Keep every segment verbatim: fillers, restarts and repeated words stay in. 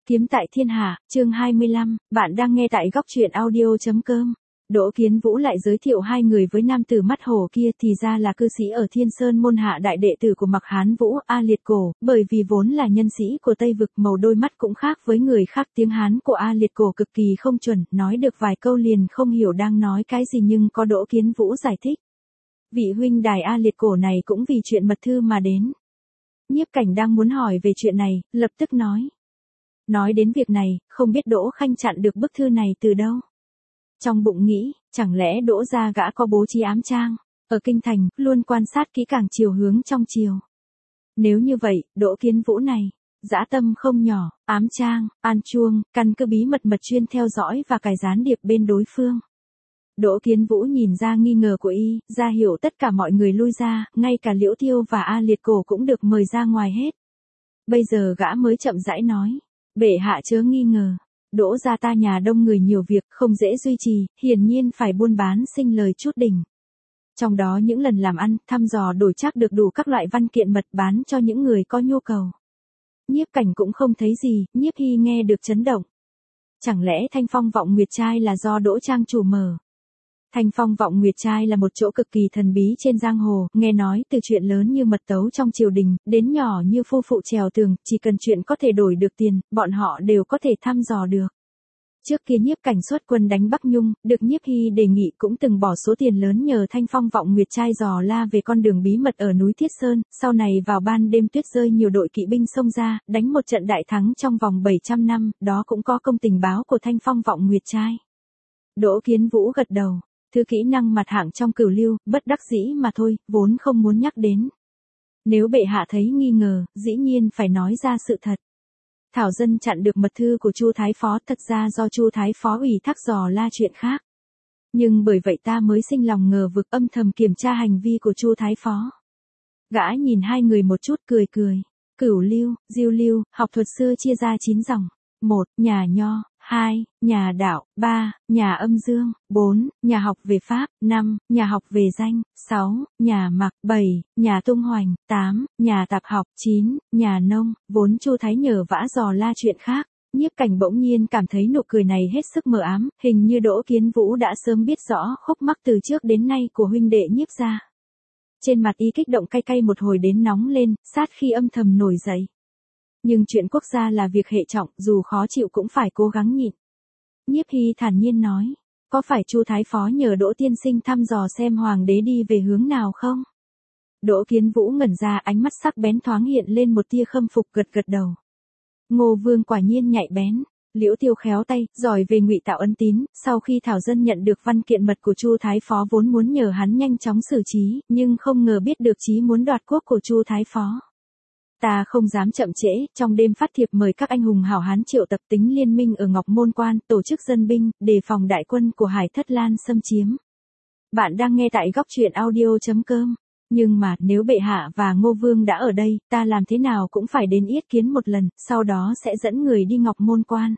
Kiếm tại thiên hạ, chương hai mươi lăm, bạn đang nghe tại góc truyện audio.com. Đỗ Kiến Vũ lại giới thiệu hai người với nam tử mắt hổ kia thì ra là cư sĩ ở Thiên Sơn môn hạ đại đệ tử của Mạc Hán Vũ, A Liệt Cổ, bởi vì vốn là nhân sĩ của Tây Vực, màu đôi mắt cũng khác với người khác, tiếng Hán của A Liệt Cổ cực kỳ không chuẩn, nói được vài câu liền không hiểu đang nói cái gì nhưng có Đỗ Kiến Vũ giải thích. Vị huynh đài A Liệt Cổ này cũng vì chuyện mật thư mà đến. Nhiếp Cảnh đang muốn hỏi về chuyện này, lập tức nói. Nói đến việc này, không biết Đỗ Khanh chặn được bức thư này từ đâu. Trong bụng nghĩ, chẳng lẽ Đỗ gia gã có bố trí ám trang, ở kinh thành, luôn quan sát kỹ càng chiều hướng trong chiều. Nếu như vậy, Đỗ Kiến Vũ này, dã tâm không nhỏ, ám trang, an chuông, căn cứ bí mật mật chuyên theo dõi và cài gián điệp bên đối phương. Đỗ Kiến Vũ nhìn ra nghi ngờ của y, ra hiểu tất cả mọi người lui ra, ngay cả Liễu Tiêu và A Liệt Cổ cũng được mời ra ngoài hết. Bây giờ gã mới chậm rãi nói. Bệ hạ chớ nghi ngờ, Đỗ gia ta nhà đông người nhiều việc, không dễ duy trì, hiển nhiên phải buôn bán sinh lời chút đỉnh. Trong đó những lần làm ăn, thăm dò đổi trác được đủ các loại văn kiện mật bán cho những người có nhu cầu. Nhiếp Cảnh cũng không thấy gì, Nhiếp Hy nghe được chấn động. Chẳng lẽ Thanh Phong Vọng Nguyệt Trai là do Đỗ trang chủ mở? Thanh Phong Vọng Nguyệt Trai là một chỗ cực kỳ thần bí trên giang hồ, nghe nói từ chuyện lớn như mật tấu trong triều đình, đến nhỏ như phu phụ trèo tường, chỉ cần chuyện có thể đổi được tiền, bọn họ đều có thể thăm dò được. Trước kia Nhiếp Cảnh xuất quân đánh Bắc Nhung, được Nhiếp Hy đề nghị cũng từng bỏ số tiền lớn nhờ Thanh Phong Vọng Nguyệt Trai dò la về con đường bí mật ở núi Thiết Sơn, sau này vào ban đêm tuyết rơi nhiều đội kỵ binh xông ra, đánh một trận đại thắng trong vòng bảy trăm năm, đó cũng có công tình báo của Thanh Phong Vọng Nguyệt Trai. Đỗ Kiến Vũ gật đầu. Thứ kỹ năng mặt hạng trong cửu lưu, bất đắc dĩ mà thôi, vốn không muốn nhắc đến. Nếu bệ hạ thấy nghi ngờ, dĩ nhiên phải nói ra sự thật. Thảo dân chặn được mật thư của Chu Thái Phó, thật ra do Chu Thái Phó ủy thác dò la chuyện khác. Nhưng bởi vậy ta mới sinh lòng ngờ vực, âm thầm kiểm tra hành vi của Chu Thái Phó. Gã nhìn hai người một chút cười cười. Cửu lưu, diêu lưu, học thuật xưa chia ra chín dòng. Một, nhà nho. Hai, nhà đạo. Ba, nhà âm dương. Bốn, nhà học về pháp. Năm, nhà học về danh. Sáu, nhà mặc. Bảy, nhà tung hoành. Tám, nhà tạp học. Chín, nhà nông. Vốn Chu Thái nhờ vã dò la chuyện khác. Nhiếp Cảnh bỗng nhiên cảm thấy nụ cười này hết sức mờ ám, hình như Đỗ Kiến Vũ đã sớm biết rõ khúc mắc từ trước đến nay của huynh đệ Nhiếp gia. Trên mặt y kích động cay cay một hồi đến nóng lên, sát khi âm thầm nổi dậy. Nhưng chuyện quốc gia là việc hệ trọng, dù khó chịu cũng phải cố gắng nhịn. Nhiếp Hy thản nhiên nói, có phải Chu Thái Phó nhờ Đỗ tiên sinh thăm dò xem hoàng đế đi về hướng nào không? Đỗ Kiến Vũ ngẩn ra, ánh mắt sắc bén thoáng hiện lên một tia khâm phục, gật gật đầu. Ngô Vương quả nhiên nhạy bén. Liễu Tiêu khéo tay, giỏi về ngụy tạo ân tín, sau khi Thảo dân nhận được văn kiện mật của Chu Thái Phó vốn muốn nhờ hắn nhanh chóng xử trí, nhưng không ngờ biết được chí muốn đoạt quốc của Chu Thái Phó. Ta không dám chậm trễ, trong đêm phát thiệp mời các anh hùng hảo hán triệu tập tính liên minh ở Ngọc Môn Quan, tổ chức dân binh, đề phòng đại quân của Hải Thất Lan xâm chiếm. Bạn đang nghe tại góc truyện audio.com. Nhưng mà, nếu bệ hạ và Ngô Vương đã ở đây, ta làm thế nào cũng phải đến yết kiến một lần, sau đó sẽ dẫn người đi Ngọc Môn Quan.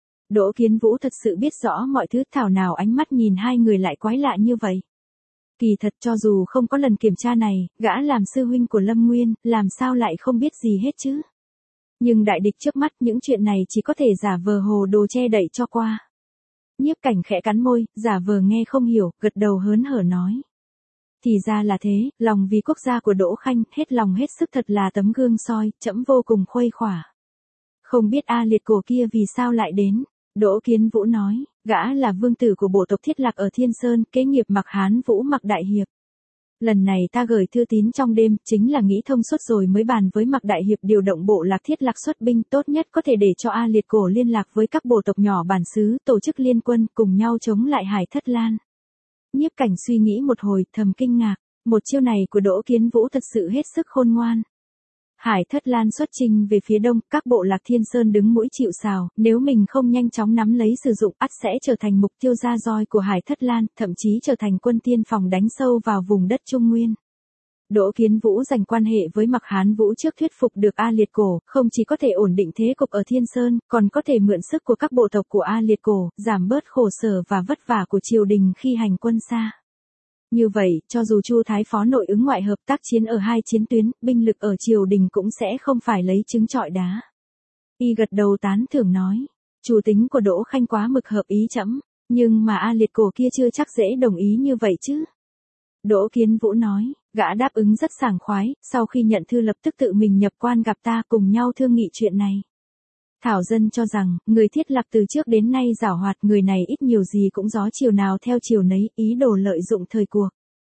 Đỗ Kiến Vũ thật sự biết rõ mọi thứ, thảo nào ánh mắt nhìn hai người lại quái lạ như vậy. Kỳ thật cho dù không có lần kiểm tra này, gã làm sư huynh của Lâm Nguyên, làm sao lại không biết gì hết chứ. Nhưng đại địch trước mắt, những chuyện này chỉ có thể giả vờ hồ đồ che đậy cho qua. Nhiếp Cảnh khẽ cắn môi, giả vờ nghe không hiểu, gật đầu hớn hở nói. Thì ra là thế, lòng vì quốc gia của Đỗ Khanh, hết lòng hết sức thật là tấm gương soi, trẫm vô cùng khuây khỏa. Không biết A Liệt Cổ kia vì sao lại đến. Đỗ Kiến Vũ nói, gã là vương tử của bộ tộc Thiết Lạc ở Thiên Sơn, kế nghiệp Mạc Hán Vũ Mạc Đại Hiệp. Lần này ta gửi thư tín trong đêm, chính là nghĩ thông suốt rồi mới bàn với Mạc Đại Hiệp điều động bộ lạc Thiết Lạc xuất binh, tốt nhất có thể để cho A Liệt Cổ liên lạc với các bộ tộc nhỏ bản xứ, tổ chức liên quân, cùng nhau chống lại Hải Thất Lan. Nhiếp Cảnh suy nghĩ một hồi, thầm kinh ngạc, một chiêu này của Đỗ Kiến Vũ thật sự hết sức khôn ngoan. Hải Thất Lan xuất chinh về phía đông, các bộ lạc Thiên Sơn đứng mũi chịu sào, nếu mình không nhanh chóng nắm lấy sử dụng, ắt sẽ trở thành mục tiêu ra roi của Hải Thất Lan, thậm chí trở thành quân tiên phòng đánh sâu vào vùng đất Trung Nguyên. Đỗ Kiến Vũ giành quan hệ với Mạc Hán Vũ trước thuyết phục được A Liệt Cổ, không chỉ có thể ổn định thế cục ở Thiên Sơn, còn có thể mượn sức của các bộ tộc của A Liệt Cổ, giảm bớt khổ sở và vất vả của triều đình khi hành quân xa. Như vậy, cho dù Chu Thái Phó nội ứng ngoại hợp tác chiến ở hai chiến tuyến, binh lực ở triều đình cũng sẽ không phải lấy trứng trọi đá. Y gật đầu tán thưởng nói. Chủ tính của Đỗ Khanh quá mực hợp ý trẫm, nhưng mà A Liệt Cổ kia chưa chắc dễ đồng ý như vậy chứ. Đỗ Kiến Vũ nói, gã đáp ứng rất sảng khoái, sau khi nhận thư lập tức tự mình nhập quan gặp ta cùng nhau thương nghị chuyện này. Thảo dân cho rằng, người Thiết Lạc từ trước đến nay giảo hoạt, người này ít nhiều gì cũng gió chiều nào theo chiều nấy, ý đồ lợi dụng thời cuộc.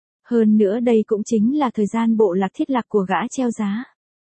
Hơn nữa đây cũng chính là thời gian bộ lạc Thiết Lạc của gã treo giá.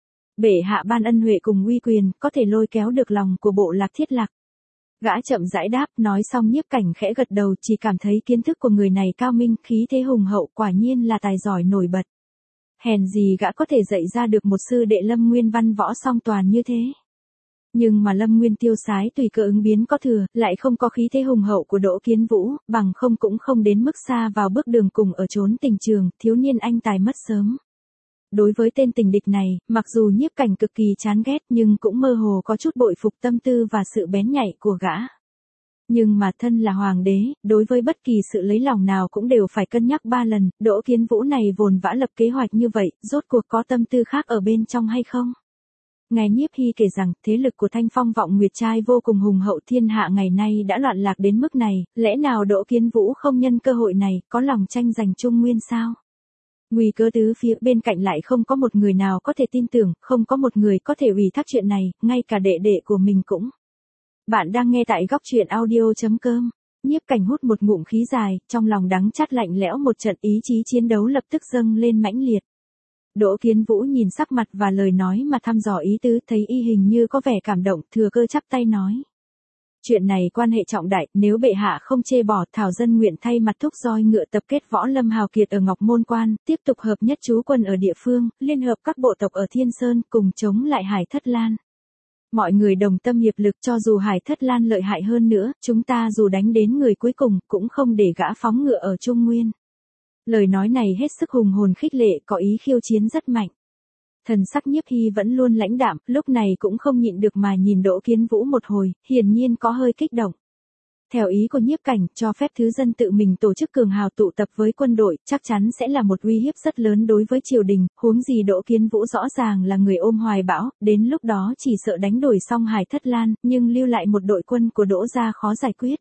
Bệ hạ ban ân huệ cùng uy quyền, có thể lôi kéo được lòng của bộ lạc Thiết Lạc. Gã chậm rãi đáp, nói xong Nhiếp Cảnh khẽ gật đầu, chỉ cảm thấy kiến thức của người này cao minh, khí thế hùng hậu, quả nhiên là tài giỏi nổi bật. Hèn gì gã có thể dạy ra được một sư đệ Lâm Nguyên văn võ song toàn như thế. Nhưng mà Lâm Nguyên tiêu sái tùy cơ ứng biến có thừa, lại không có khí thế hùng hậu của Đỗ Kiến Vũ, bằng không cũng không đến mức xa vào bước đường cùng ở chốn tình trường, thiếu niên anh tài mất sớm. Đối với tên tình địch này, mặc dù Nhiếp Cảnh cực kỳ chán ghét nhưng cũng mơ hồ có chút bội phục tâm tư và sự bén nhạy của gã. Nhưng mà thân là hoàng đế, đối với bất kỳ sự lấy lòng nào cũng đều phải cân nhắc ba lần, Đỗ Kiến Vũ này vồn vã lập kế hoạch như vậy, rốt cuộc có tâm tư khác ở bên trong hay không? Ngài Nhiếp Hy kể rằng, thế lực của Thanh Phong Vọng Nguyệt Trai vô cùng hùng hậu, thiên hạ ngày nay đã loạn lạc đến mức này, lẽ nào Đỗ Kiến Vũ không nhân cơ hội này, có lòng tranh giành Trung Nguyên sao? Nguy cơ tứ phía bên cạnh lại không có một người nào có thể tin tưởng, không có một người có thể ủy thác chuyện này, ngay cả đệ đệ của mình cũng. Bạn đang nghe tại góc truyện audio.com. Nhiếp Cảnh hút một ngụm khí dài, trong lòng đắng chát lạnh lẽo, một trận ý chí chiến đấu lập tức dâng lên mãnh liệt. Đỗ Kiến Vũ nhìn sắc mặt và lời nói mà thăm dò ý tứ, thấy y hình như có vẻ cảm động, thừa cơ chắp tay nói. Chuyện này quan hệ trọng đại, nếu bệ hạ không chê bỏ, thảo dân nguyện thay mặt thúc roi ngựa tập kết võ lâm hào kiệt ở Ngọc Môn Quan, tiếp tục hợp nhất trú quân ở địa phương, liên hợp các bộ tộc ở Thiên Sơn, cùng chống lại Hải Thất Lan. Mọi người đồng tâm hiệp lực, cho dù Hải Thất Lan lợi hại hơn nữa, chúng ta dù đánh đến người cuối cùng, cũng không để gã phóng ngựa ở Trung Nguyên. Lời nói này hết sức hùng hồn khích lệ, có ý khiêu chiến rất mạnh. Thần sắc Nhiếp Hy vẫn luôn lãnh đạm, lúc này cũng không nhịn được mà nhìn Đỗ Kiến Vũ một hồi, hiển nhiên có hơi kích động. Theo ý của Nhiếp Cảnh, cho phép thứ dân tự mình tổ chức cường hào tụ tập với quân đội, chắc chắn sẽ là một uy hiếp rất lớn đối với triều đình, huống gì Đỗ Kiến Vũ rõ ràng là người ôm hoài bão, đến lúc đó chỉ sợ đánh đổi xong Hải Thất Lan, nhưng lưu lại một đội quân của Đỗ gia khó giải quyết.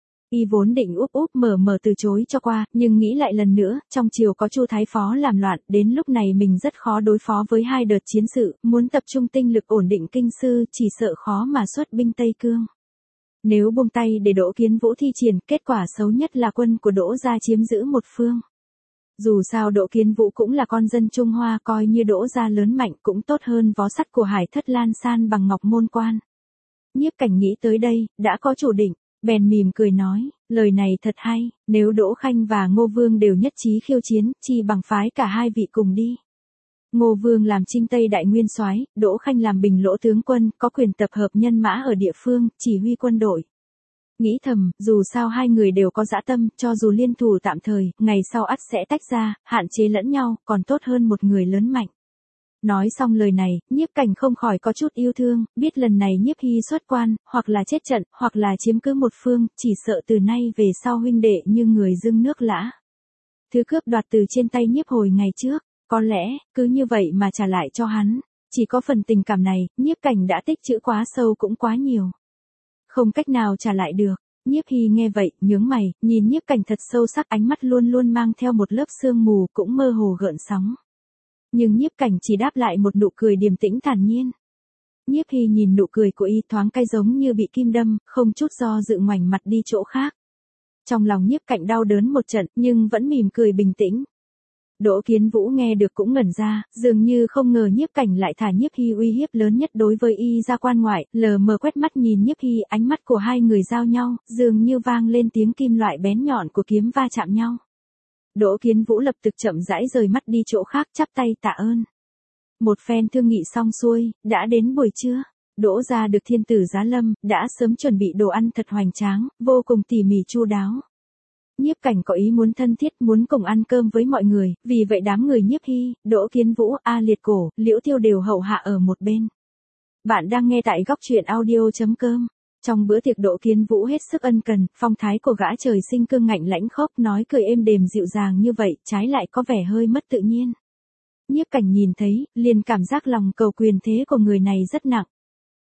Y vốn định úp úp mở mở từ chối cho qua, nhưng nghĩ lại lần nữa, trong triều có Chu Thái Phó làm loạn, đến lúc này mình rất khó đối phó với hai đợt chiến sự, muốn tập trung tinh lực ổn định kinh sư, chỉ sợ khó mà xuất binh Tây Cương. Nếu buông tay để Đỗ Kiến Vũ thi triển, kết quả xấu nhất là quân của Đỗ gia chiếm giữ một phương. Dù sao Đỗ Kiến Vũ cũng là con dân Trung Hoa, coi như Đỗ gia lớn mạnh cũng tốt hơn vó sắt của Hải Thất Lan san bằng Ngọc Môn Quan. Nhiếp Cảnh nghĩ tới đây, đã có chủ định. Bèn mỉm cười nói, lời này thật hay, nếu Đỗ Khanh và Ngô Vương đều nhất trí khiêu chiến, chi bằng phái cả hai vị cùng đi. Ngô Vương làm Trinh Tây Đại Nguyên Soái, Đỗ Khanh làm Bình Lỗ tướng quân, có quyền tập hợp nhân mã ở địa phương, chỉ huy quân đội. Nghĩ thầm, dù sao hai người đều có dã tâm, cho dù liên thủ tạm thời, ngày sau ắt sẽ tách ra, hạn chế lẫn nhau, còn tốt hơn một người lớn mạnh. Nói xong lời này, Nhiếp Cảnh không khỏi có chút yêu thương, biết lần này Nhiếp Hy xuất quan, hoặc là chết trận, hoặc là chiếm cứ một phương, chỉ sợ từ nay về sau huynh đệ như người dưng nước lã. Thứ cướp đoạt từ trên tay Nhiếp hồi ngày trước, có lẽ, cứ như vậy mà trả lại cho hắn. Chỉ có phần tình cảm này, Nhiếp Cảnh đã tích trữ quá sâu cũng quá nhiều. Không cách nào trả lại được. Nhiếp Hy nghe vậy, nhướng mày, nhìn Nhiếp Cảnh thật sâu sắc, ánh mắt luôn luôn mang theo một lớp sương mù, cũng mơ hồ gợn sóng. Nhưng Nhiếp Cảnh chỉ đáp lại một nụ cười điềm tĩnh thản nhiên. Nhiếp Hy nhìn nụ cười của y thoáng cay giống như bị kim đâm, không chút do dự ngoảnh mặt đi chỗ khác. Trong lòng Nhiếp Cảnh đau đớn một trận, nhưng vẫn mỉm cười bình tĩnh. Đỗ Kiến Vũ nghe được cũng ngẩn ra, dường như không ngờ Nhiếp Cảnh lại thả Nhiếp Hy uy hiếp lớn nhất đối với y ra quan ngoại, lờ mờ quét mắt nhìn Nhiếp Hy, ánh mắt của hai người giao nhau, dường như vang lên tiếng kim loại bén nhọn của kiếm va chạm nhau. Đỗ Kiến Vũ lập tức chậm rãi rời mắt đi chỗ khác, chắp tay tạ ơn. Một phen thương nghị xong xuôi, đã đến buổi trưa. Đỗ gia được thiên tử giá lâm, đã sớm chuẩn bị đồ ăn thật hoành tráng, vô cùng tỉ mỉ chu đáo. Nhiếp Cảnh có ý muốn thân thiết, muốn cùng ăn cơm với mọi người, vì vậy đám người Nhiếp Hy, Đỗ Kiến Vũ, A Liệt Cổ, Liễu Tiêu đều hầu hạ ở một bên. Bạn đang nghe tại góc truyện audio.com. Trong bữa tiệc Đỗ Kiến Vũ hết sức ân cần, phong thái của gã trời sinh cương ngạnh lãnh khốc, nói cười êm đềm dịu dàng như vậy, trái lại có vẻ hơi mất tự nhiên. Nhiếp Cảnh nhìn thấy, liền cảm giác lòng cầu quyền thế của người này rất nặng.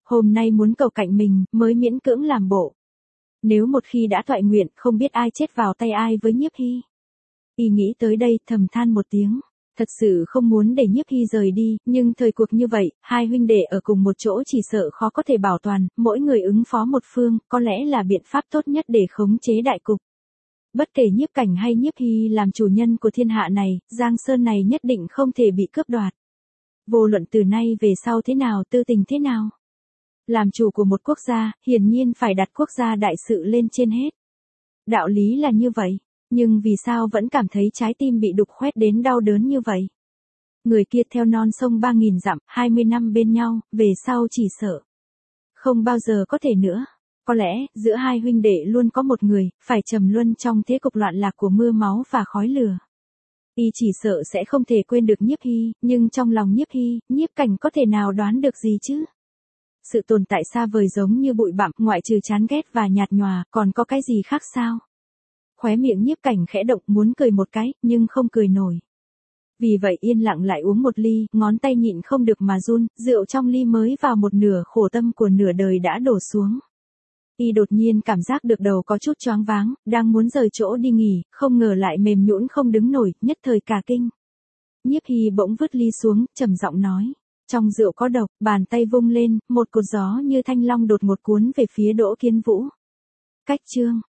Hôm nay muốn cầu cạnh mình, mới miễn cưỡng làm bộ. Nếu một khi đã toại nguyện, không biết ai chết vào tay ai với Nhiếp Hy. Y nghĩ tới đây, thầm than một tiếng. Thật sự không muốn để Nhiếp Hy rời đi, nhưng thời cuộc như vậy, hai huynh đệ ở cùng một chỗ chỉ sợ khó có thể bảo toàn, mỗi người ứng phó một phương, có lẽ là biện pháp tốt nhất để khống chế đại cục. Bất kể Nhiếp Cảnh hay Nhiếp Hy làm chủ nhân của thiên hạ này, Giang Sơn này nhất định không thể bị cướp đoạt. Vô luận từ nay về sau thế nào, tư tình thế nào. Làm chủ của một quốc gia, hiển nhiên phải đặt quốc gia đại sự lên trên hết. Đạo lý là như vậy, nhưng vì sao vẫn cảm thấy trái tim bị đục khoét đến đau đớn như vậy? Người kia theo non sông ba nghìn dặm, hai mươi năm bên nhau, về sau chỉ sợ không bao giờ có thể nữa. Có lẽ, giữa hai huynh đệ luôn có một người, phải trầm luân trong thế cục loạn lạc của mưa máu và khói lửa. Y chỉ sợ sẽ không thể quên được Nhiếp Hy, nhưng trong lòng Nhiếp Hy, Nhiếp Cảnh có thể nào đoán được gì chứ? Sự tồn tại xa vời giống như bụi bặm, ngoại trừ chán ghét và nhạt nhòa, còn có cái gì khác sao? Khóe miệng Nhiếp Cảnh khẽ động, muốn cười một cái, nhưng không cười nổi. Vì vậy yên lặng lại uống một ly, ngón tay nhịn không được mà run, rượu trong ly mới vào một nửa, khổ tâm của nửa đời đã đổ xuống. Y đột nhiên cảm giác được đầu có chút choáng váng, đang muốn rời chỗ đi nghỉ, không ngờ lại mềm nhũn không đứng nổi, nhất thời cả kinh. Nhiếp Hy bỗng vứt ly xuống, trầm giọng nói, trong rượu có độc, bàn tay vung lên, một cột gió như thanh long đột ngột cuốn về phía Đỗ Kiến Vũ. Cách chương